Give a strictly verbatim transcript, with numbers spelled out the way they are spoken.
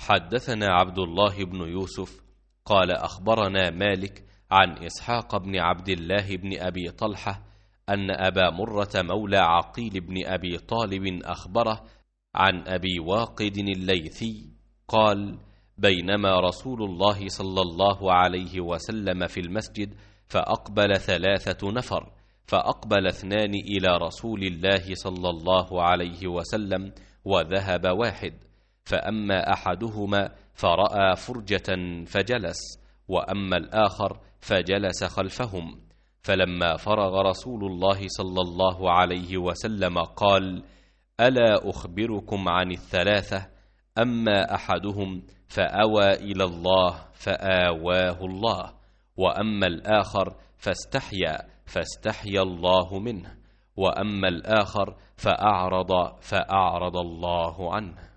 حدثنا عبد الله بن يوسف قال أخبرنا مالك عن إسحاق بن عبد الله بن أبي طلحة أن أبا مرة مولى عقيل بن أبي طالب أخبره عن أبي واقد الليثي قال: بينما رسول الله صلى الله عليه وسلم في المسجد فأقبل ثلاثة نفر، فأقبل اثنان إلى رسول الله صلى الله عليه وسلم وذهب واحد، فأما أحدهما فرأى فرجة فجلس، وأما الآخر فجلس خلفهم. فلما فرغ رسول الله صلى الله عليه وسلم قال: ألا أخبركم عن الثلاثة؟ أما أحدهم فأوى إلى الله فآواه الله، وأما الآخر فاستحيا فاستحيا الله منه، وأما الآخر فأعرض فأعرض الله عنه.